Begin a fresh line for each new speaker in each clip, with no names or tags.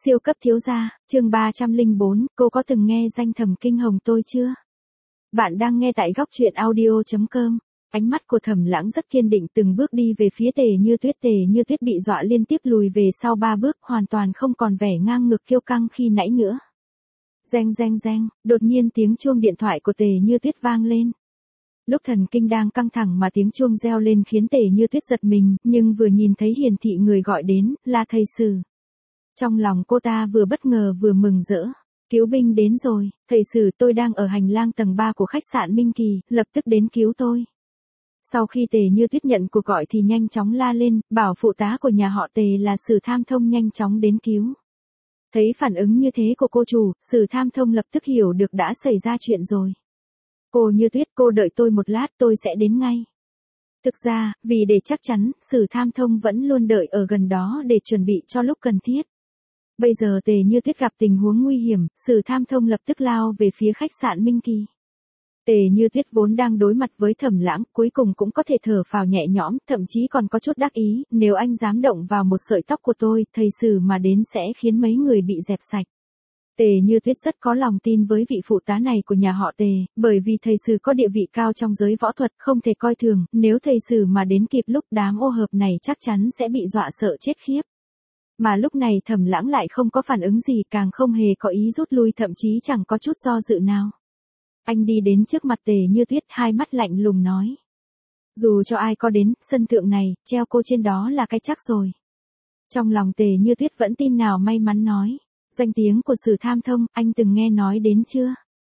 Siêu cấp thiếu gia, chương 304, cô có từng nghe danh Thẩm Kinh Hồng tôi chưa? Bạn đang nghe tại góc truyện audio.com. Ánh mắt của Thẩm Lãng rất kiên định từng bước đi về phía Tề Như Tuyết bị dọa liên tiếp lùi về sau 3 bước, hoàn toàn không còn vẻ ngang ngược kiêu căng khi nãy nữa. Reng reng reng, đột nhiên tiếng chuông điện thoại của Tề Như Tuyết vang lên. Lúc thần kinh đang căng thẳng mà tiếng chuông reo lên khiến Tề Như Tuyết giật mình, nhưng vừa nhìn thấy hiển thị người gọi đến, là thầy Sử. Trong lòng cô ta vừa bất ngờ vừa mừng rỡ. Cứu binh đến rồi, thầy Sử, tôi đang ở hành lang tầng 3 của khách sạn Minh Kỳ, lập tức đến cứu tôi. Sau khi Tề Như Tuyết nhận cuộc gọi thì nhanh chóng la lên, bảo phụ tá của nhà họ Tề là Sử Tham Thông nhanh chóng đến cứu. Thấy phản ứng như thế của cô chủ, Sử Tham Thông lập tức hiểu được đã xảy ra chuyện rồi. Cô Như Tuyết, cô đợi tôi một lát, tôi sẽ đến ngay. Thực ra, vì để chắc chắn, Sử Tham Thông vẫn luôn đợi ở gần đó để chuẩn bị cho lúc cần thiết. Bây giờ Tề Như Tuyết gặp tình huống nguy hiểm, Sử Tham Thông lập tức lao về phía khách sạn Minh Kỳ. Tề Như Tuyết vốn đang đối mặt với Thẩm Lãng, cuối cùng cũng có thể thở phào nhẹ nhõm, thậm chí còn có chút đắc ý, nếu anh dám động vào một sợi tóc của tôi, thầy Sử mà đến sẽ khiến mấy người bị dẹp sạch. Tề Như Tuyết rất có lòng tin với vị phụ tá này của nhà họ Tề, bởi vì thầy Sử có địa vị cao trong giới võ thuật, không thể coi thường, nếu thầy Sử mà đến kịp lúc đám ô hợp này chắc chắn sẽ bị dọa sợ chết khiếp. Mà lúc này Thẩm Lãng lại không có phản ứng gì, càng không hề có ý rút lui, thậm chí chẳng có chút do dự nào. Anh đi đến trước mặt Tề Như Tuyết, hai mắt lạnh lùng nói. Dù cho ai có đến, sân thượng này, treo cô trên đó là cái chắc rồi. Trong lòng Tề Như Tuyết vẫn tin nào may mắn nói. Danh tiếng của Sử Tham Thông, anh từng nghe nói đến chưa?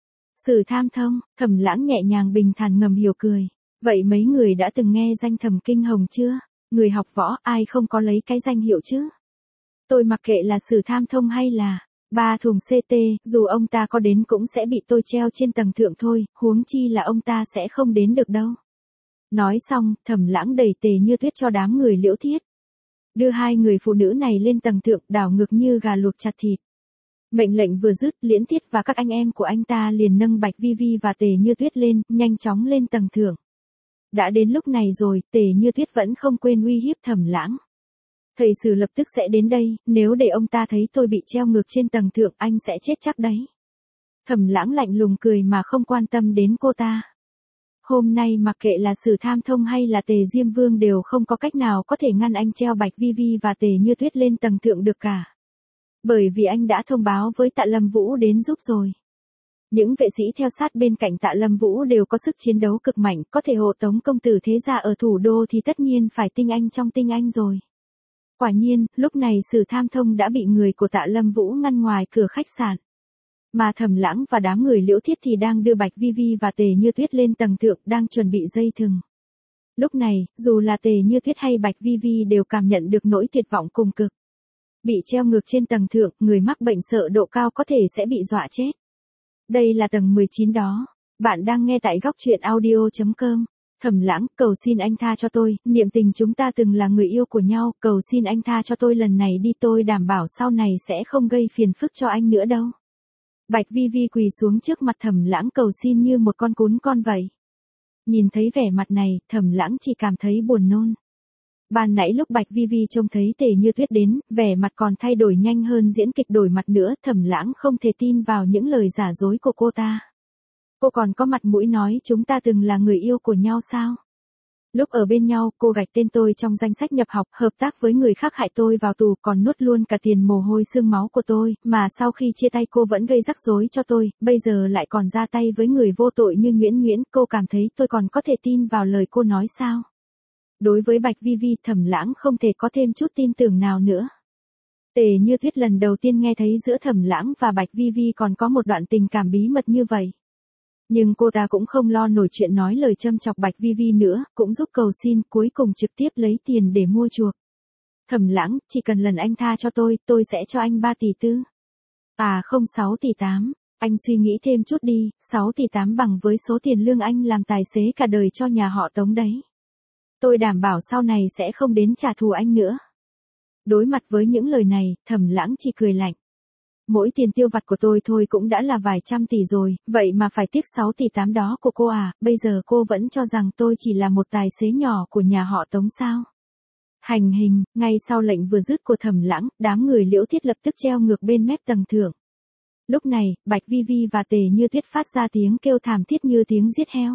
Sử Tham Thông, Thẩm Lãng nhẹ nhàng bình thản ngầm hiểu cười. Vậy mấy người đã từng nghe danh Thẩm Kinh Hồng chưa? Người học võ, ai không có lấy cái danh hiệu chứ? Tôi mặc kệ là Sử Tham Thông hay là 3 thùng CT, dù ông ta có đến cũng sẽ bị tôi treo trên tầng thượng thôi, huống chi là ông ta sẽ không đến được đâu. Nói xong, Thẩm Lãng đẩy Tề Như Tuyết cho đám người Liễu Thiết. Đưa hai người phụ nữ này lên tầng thượng, đảo ngược như gà luộc chặt thịt. Mệnh lệnh vừa dứt, Liễn Thiết và các anh em của anh ta liền nâng Bạch Vi Vi và Tề Như Tuyết lên, nhanh chóng lên tầng thượng. Đã đến lúc này rồi, Tề Như Tuyết vẫn không quên uy hiếp Thẩm Lãng. Thầy Sử lập tức sẽ đến đây, nếu để ông ta thấy tôi bị treo ngược trên tầng thượng, anh sẽ chết chắc đấy. Thẩm Lãng lạnh lùng cười mà không quan tâm đến cô ta. Hôm nay mặc kệ là Sử Tham Thông hay là Tề Diêm Vương đều không có cách nào có thể ngăn anh treo Bạch Vi Vi và Tề Như Tuyết lên tầng thượng được cả. Bởi vì anh đã thông báo với Tạ Lâm Vũ đến giúp rồi. Những vệ sĩ theo sát bên cạnh Tạ Lâm Vũ đều có sức chiến đấu cực mạnh, có thể hộ tống công tử thế gia ở thủ đô thì tất nhiên phải tinh anh trong tinh anh rồi. Quả nhiên, lúc này Sử Tham Thông đã bị người của Tạ Lâm Vũ ngăn ngoài cửa khách sạn. Mà Thẩm Lãng và đám người Liễu Thiết thì đang đưa Bạch Vi Vi và Tề Như Tuyết lên tầng thượng, đang chuẩn bị dây thừng. Lúc này, dù là Tề Như Tuyết hay Bạch Vi Vi đều cảm nhận được nỗi tuyệt vọng cùng cực. Bị treo ngược trên tầng thượng, người mắc bệnh sợ độ cao có thể sẽ bị dọa chết. Đây là tầng 19 đó. Bạn đang nghe tại góc truyện audio.com. Thẩm Lãng, cầu xin anh tha cho tôi, niệm tình chúng ta từng là người yêu của nhau, cầu xin anh tha cho tôi lần này đi, tôi đảm bảo sau này sẽ không gây phiền phức cho anh nữa đâu. Bạch Vi Vi quỳ xuống trước mặt Thẩm Lãng cầu xin như một con cún con vậy. Nhìn thấy vẻ mặt này, Thẩm Lãng chỉ cảm thấy buồn nôn. Ban nãy lúc Bạch Vi Vi trông thấy Tề Như Tuyết đến, vẻ mặt còn thay đổi nhanh hơn diễn kịch đổi mặt nữa, Thẩm Lãng không thể tin vào những lời giả dối của cô ta. Cô còn có mặt mũi nói chúng ta từng là người yêu của nhau sao? Lúc ở bên nhau, cô gạch tên tôi trong danh sách nhập học, hợp tác với người khác hại tôi vào tù, còn nuốt luôn cả tiền mồ hôi xương máu của tôi, mà sau khi chia tay cô vẫn gây rắc rối cho tôi, bây giờ lại còn ra tay với người vô tội như Nhuyễn, cô cảm thấy tôi còn có thể tin vào lời cô nói sao? Đối với Bạch Vi Vi, Thẩm Lãng không thể có thêm chút tin tưởng nào nữa. Tề Như Tuyết lần đầu tiên nghe thấy giữa Thẩm Lãng và Bạch Vi Vi còn có một đoạn tình cảm bí mật như vậy. Nhưng cô ta cũng không lo nổi chuyện nói lời châm chọc Bạch Vi Vi nữa, cũng giúp cầu xin, cuối cùng trực tiếp lấy tiền để mua chuộc. Thẩm Lãng, chỉ cần lần anh tha cho tôi sẽ cho anh 3 tỷ tư. À không, 6 tỷ 8, anh suy nghĩ thêm chút đi, 6 tỷ 8 bằng với số tiền lương anh làm tài xế cả đời cho nhà họ Tống đấy. Tôi đảm bảo sau này sẽ không đến trả thù anh nữa. Đối mặt với những lời này, Thẩm Lãng chỉ cười lạnh. Mỗi tiền tiêu vặt của tôi thôi cũng đã là vài trăm tỷ rồi, vậy mà phải tiếc 6 tỷ 8 đó của cô à, bây giờ cô vẫn cho rằng tôi chỉ là một tài xế nhỏ của nhà họ Tống sao? Hành hình, ngay sau lệnh vừa dứt của Thẩm Lãng, đám người Liễu Thiết lập tức treo ngược bên mép tầng thượng. Lúc này, Bạch Vi Vi và Tề Như Tuyết phát ra tiếng kêu thảm thiết như tiếng giết heo.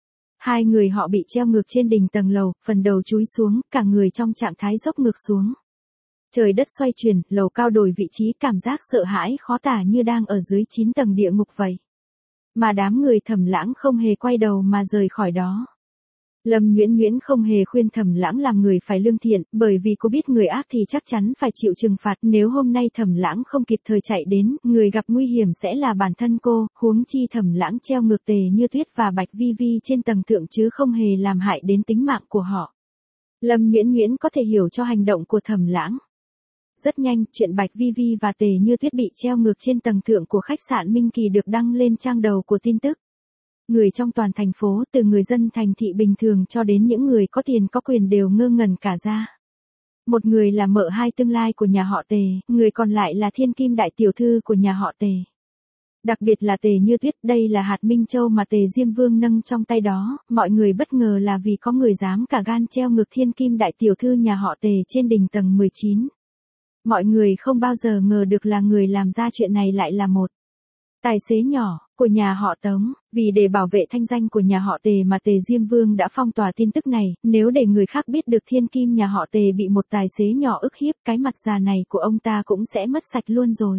Hai người họ bị treo ngược trên đỉnh tầng lầu, phần đầu chúi xuống, cả người trong trạng thái dốc ngược xuống. Trời đất xoay chuyển, lầu cao đổi vị trí, cảm giác sợ hãi khó tả như đang ở dưới 9 tầng địa ngục vậy. Mà đám người Thẩm Lãng không hề quay đầu mà rời khỏi đó. Lâm Nhuyễn Nhuyễn không hề khuyên Thẩm Lãng làm người phải lương thiện, bởi vì cô biết người ác thì chắc chắn phải chịu trừng phạt, nếu hôm nay Thẩm Lãng không kịp thời chạy đến, người gặp nguy hiểm sẽ là bản thân cô, huống chi Thẩm Lãng treo ngược Tề Như Tuyết và Bạch Vi Vi trên tầng thượng chứ không hề làm hại đến tính mạng của họ. Lâm Nhuyễn Nhuyễn có thể hiểu cho hành động của Thẩm Lãng. Rất nhanh, chuyện Bạch Vi Vi và Tề Như Tuyết bị treo ngược trên tầng thượng của khách sạn Minh Kỳ được đăng lên trang đầu của tin tức. Người trong toàn thành phố, từ người dân thành thị bình thường cho đến những người có tiền có quyền đều ngơ ngẩn cả ra. Một người là mợ hai tương lai của nhà họ Tề, người còn lại là thiên kim đại tiểu thư của nhà họ Tề. Đặc biệt là Tề Như Tuyết, đây là hạt minh châu mà Tề Diêm Vương nâng trong tay đó, mọi người bất ngờ là vì có người dám cả gan treo ngược thiên kim đại tiểu thư nhà họ Tề trên đỉnh tầng 19. Mọi người không bao giờ ngờ được là người làm ra chuyện này lại là một tài xế nhỏ của nhà họ Tống, vì để bảo vệ thanh danh của nhà họ Tề mà Tề Diêm Vương đã phong tỏa tin tức này, nếu để người khác biết được thiên kim nhà họ Tề bị một tài xế nhỏ ức hiếp, cái mặt già này của ông ta cũng sẽ mất sạch luôn rồi.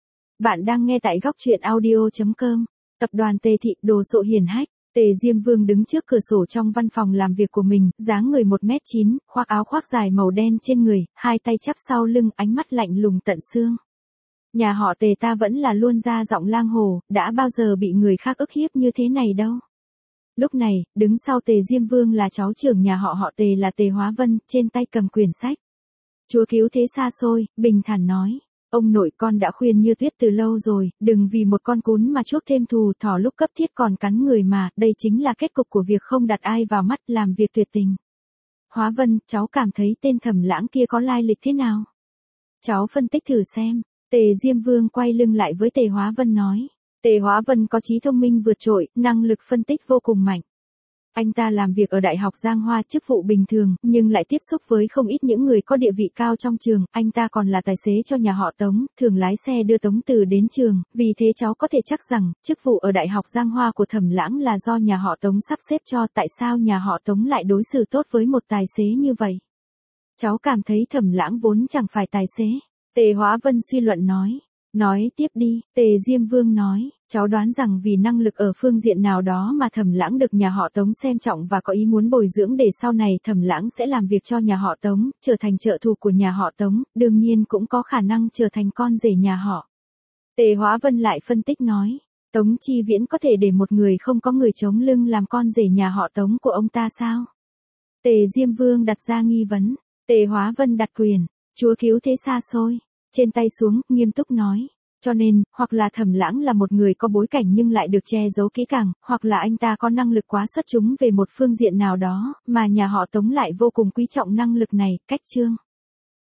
Bạn đang nghe tại góc truyện audio.com. Tập đoàn Tề Thị đồ sộ hiển hách. Tề Diêm Vương đứng trước cửa sổ trong văn phòng làm việc của mình, dáng người 1m9, khoác áo khoác dài màu đen trên người, hai tay chắp sau lưng, ánh mắt lạnh lùng tận xương. Nhà họ Tề ta vẫn là luôn ra giọng lang hồ, đã bao giờ bị người khác ức hiếp như thế này đâu. Lúc này, đứng sau Tề Diêm Vương là cháu trưởng nhà họ Tề là Tề Hóa Vân, trên tay cầm quyển sách. Chúa cứu thế xa xôi, bình thản nói. Ông nội con đã khuyên Như Tuyết từ lâu rồi, đừng vì một con cún mà chuốc thêm thù, thỏ lúc cấp thiết còn cắn người mà, đây chính là kết cục của việc không đặt ai vào mắt, làm việc tuyệt tình. Hóa Vân, cháu cảm thấy tên Thẩm Lãng kia có lai lịch thế nào? Cháu phân tích thử xem. Tề Diêm Vương quay lưng lại với Tề Hóa Vân nói. Tề Hóa Vân có trí thông minh vượt trội, năng lực phân tích vô cùng mạnh. Anh ta làm việc ở Đại học Giang Hoa, chức vụ bình thường, nhưng lại tiếp xúc với không ít những người có địa vị cao trong trường. Anh ta còn là tài xế cho nhà họ Tống, thường lái xe đưa Tống Từ đến trường, vì thế cháu có thể chắc rằng, chức vụ ở Đại học Giang Hoa của Thẩm Lãng là do nhà họ Tống sắp xếp cho. Tại sao nhà họ Tống lại đối xử tốt với một tài xế như vậy? Cháu cảm thấy Thẩm Lãng vốn chẳng phải tài xế. Tề Hóa Vân suy luận nói. Nói tiếp đi, Tề Diêm Vương nói, cháu đoán rằng vì năng lực ở phương diện nào đó mà Thẩm Lãng được nhà họ Tống xem trọng và có ý muốn bồi dưỡng để sau này Thẩm Lãng sẽ làm việc cho nhà họ Tống, trở thành trợ thủ của nhà họ Tống, đương nhiên cũng có khả năng trở thành con rể nhà họ. Tề Hóa Vân lại phân tích nói, Tống Chi Viễn có thể để một người không có người chống lưng làm con rể nhà họ Tống của ông ta sao? Tề Diêm Vương đặt ra nghi vấn. Tề Hóa Vân đặt quyền, chúa cứu thế xa xôi, trên tay xuống, nghiêm túc nói. Cho nên, hoặc là Thẩm Lãng là một người có bối cảnh nhưng lại được che giấu kỹ càng, hoặc là anh ta có năng lực quá xuất chúng về một phương diện nào đó, mà nhà họ Tống lại vô cùng quý trọng năng lực này. Cách chương.